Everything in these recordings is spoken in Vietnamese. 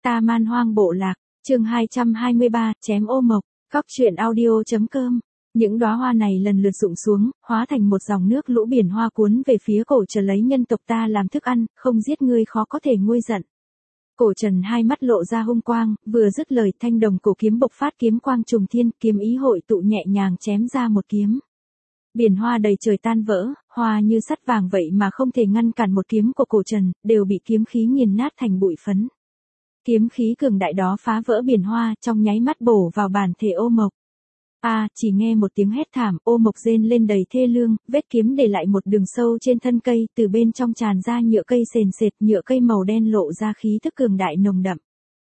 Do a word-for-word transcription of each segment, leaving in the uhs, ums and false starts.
Ta Man Hoang Bộ Lạc, chương hai trăm hai mươi ba, chém ô mộc, Cóc truyện audio.com. Những đóa hoa này lần lượt rụng xuống, hóa thành một dòng nước lũ biển hoa cuốn về phía Cổ Trần lấy nhân tộc ta làm thức ăn, không giết ngươi khó có thể nguôi giận. Cổ Trần hai mắt lộ ra hung quang, vừa dứt lời thanh đồng cổ kiếm bộc phát kiếm quang trùng thiên, kiếm ý hội tụ nhẹ nhàng chém ra một kiếm. Biển hoa đầy trời tan vỡ, hoa như sắt vàng vậy mà không thể ngăn cản một kiếm của Cổ Trần, đều bị kiếm khí nghiền nát thành bụi phấn. Kiếm khí cường đại đó phá vỡ biển hoa, trong nháy mắt bổ vào bản thể ô mộc. A, à, chỉ nghe một tiếng hét thảm, ô mộc rên lên đầy thê lương, vết kiếm để lại một đường sâu trên thân cây, từ bên trong tràn ra nhựa cây sền sệt, nhựa cây màu đen lộ ra khí tức cường đại nồng đậm.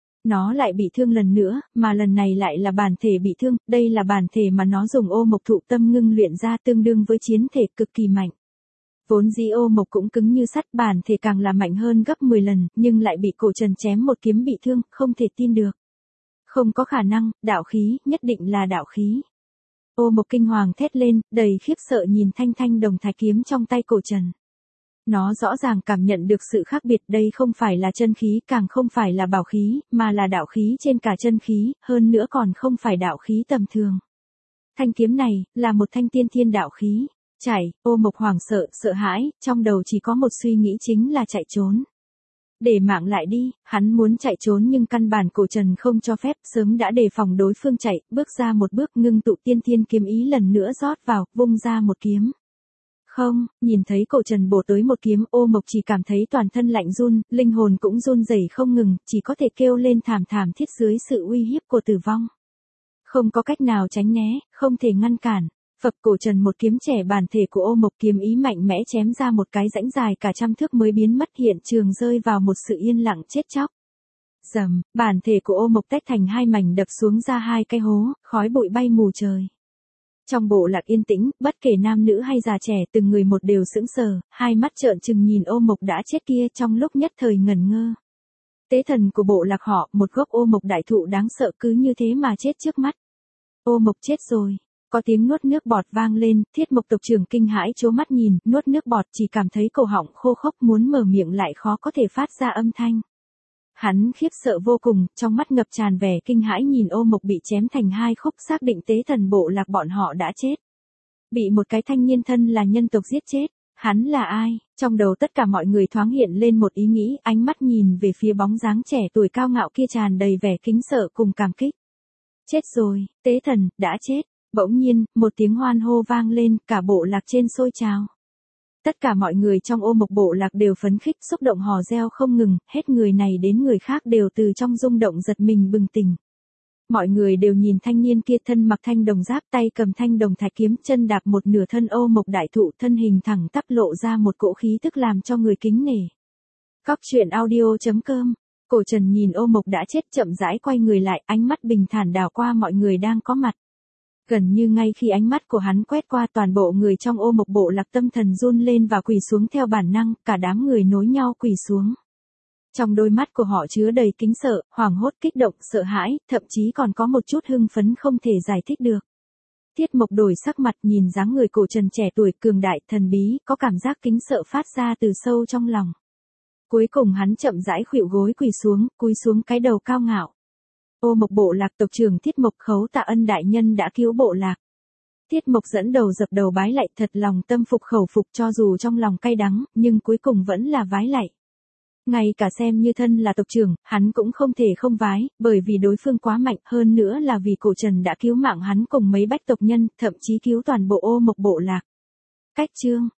Nó lại bị thương lần nữa, mà lần này lại là bản thể bị thương, đây là bản thể mà nó dùng ô mộc thụ tâm ngưng luyện ra, tương đương với chiến thể cực kỳ mạnh. Vốn dĩ ô mộc cũng cứng như sắt, bản thể càng là mạnh hơn gấp mười lần, nhưng lại bị Cổ Trần chém một kiếm bị thương, không thể tin được. Không có khả năng, đạo khí, nhất định là đạo khí. Ô mộc kinh hoàng thét lên, đầy khiếp sợ nhìn thanh thanh đồng thạch kiếm trong tay Cổ Trần. Nó rõ ràng cảm nhận được sự khác biệt, đây không phải là chân khí, càng không phải là bảo khí, mà là đạo khí trên cả chân khí, hơn nữa còn không phải đạo khí tầm thường. Thanh kiếm này, là một thanh tiên thiên đạo khí. Chạy, ô mộc hoảng sợ, sợ hãi, trong đầu chỉ có một suy nghĩ chính là chạy trốn. Để mạng lại đi, hắn muốn chạy trốn nhưng căn bản Cổ Trần không cho phép, sớm đã đề phòng đối phương chạy, bước ra một bước ngưng tụ tiên thiên kiếm ý lần nữa rót vào, vung ra một kiếm. Không, nhìn thấy Cổ Trần bổ tới một kiếm, ô mộc chỉ cảm thấy toàn thân lạnh run, linh hồn cũng run rẩy không ngừng, chỉ có thể kêu lên thảm thảm thiết dưới sự uy hiếp của tử vong. Không có cách nào tránh né, không thể ngăn cản. Phập Cổ Trần một kiếm trẻ bản thể của ô mộc, kiếm ý mạnh mẽ chém ra một cái rãnh dài cả trăm thước mới biến mất, hiện trường rơi vào một sự yên lặng chết chóc. Rầm, bản thể của ô mộc tách thành hai mảnh đập xuống ra hai cái hố, khói bụi bay mù trời. Trong bộ lạc yên tĩnh, bất kể nam nữ hay già trẻ, từng người một đều sững sờ, hai mắt trợn trừng nhìn ô mộc đã chết kia, trong lúc nhất thời ngẩn ngơ. Tế thần của bộ lạc họ, một gốc ô mộc đại thụ đáng sợ cứ như thế mà chết trước mắt. Ô mộc chết rồi. Có tiếng nuốt nước bọt vang lên, Thiết Mộc tộc trưởng kinh hãi trố mắt nhìn, nuốt nước bọt, chỉ cảm thấy cổ họng khô khốc, muốn mở miệng lại khó có thể phát ra âm thanh. Hắn khiếp sợ vô cùng, trong mắt ngập tràn vẻ kinh hãi nhìn ô mộc bị chém thành hai khúc, xác định tế thần bộ lạc bọn họ đã chết. Bị một cái thanh niên thân là nhân tộc giết chết, hắn là ai? Trong đầu tất cả mọi người thoáng hiện lên một ý nghĩ, ánh mắt nhìn về phía bóng dáng trẻ tuổi cao ngạo kia tràn đầy vẻ kính sợ cùng cảm kích. Chết rồi, tế thần, đã chết. Bỗng nhiên, một tiếng hoan hô vang lên, cả bộ lạc trên sôi trào. Tất cả mọi người trong ô mộc bộ lạc đều phấn khích, xúc động hò reo không ngừng, hết người này đến người khác đều từ trong rung động giật mình bừng tỉnh. Mọi người đều nhìn thanh niên kia, thân mặc thanh đồng giáp, tay cầm thanh đồng thạch kiếm, chân đạp một nửa thân ô mộc đại thụ, thân hình thẳng tắp lộ ra một cỗ khí tức làm cho người kính nể. Cóc truyện audio.com. Cổ Trần nhìn ô mộc đã chết chậm rãi quay người lại, ánh mắt bình thản đảo qua mọi người đang có mặt. Gần như ngay khi ánh mắt của hắn quét qua, toàn bộ người trong ô mộc bộ lạc tâm thần run lên và quỳ xuống theo bản năng, cả đám người nối nhau quỳ xuống. Trong đôi mắt của họ chứa đầy kính sợ, hoảng hốt, kích động, sợ hãi, thậm chí còn có một chút hưng phấn không thể giải thích được. Thiết Mộc đổi sắc mặt nhìn dáng người Cổ Trần trẻ tuổi cường đại thần bí, có cảm giác kính sợ phát ra từ sâu trong lòng. Cuối cùng hắn chậm rãi khuỵu gối quỳ xuống, cúi xuống cái đầu cao ngạo. Ô mộc bộ lạc tộc trưởng Thiết Mộc khấu tạ ân đại nhân đã cứu bộ lạc. Thiết Mộc dẫn đầu dập đầu bái lạy, thật lòng tâm phục khẩu phục, cho dù trong lòng cay đắng, nhưng cuối cùng vẫn là vái lạy. Ngay cả xem như thân là tộc trưởng, hắn cũng không thể không vái, bởi vì đối phương quá mạnh, hơn nữa là vì Cổ Trần đã cứu mạng hắn cùng mấy bách tộc nhân, thậm chí cứu toàn bộ ô mộc bộ lạc. Cách chương,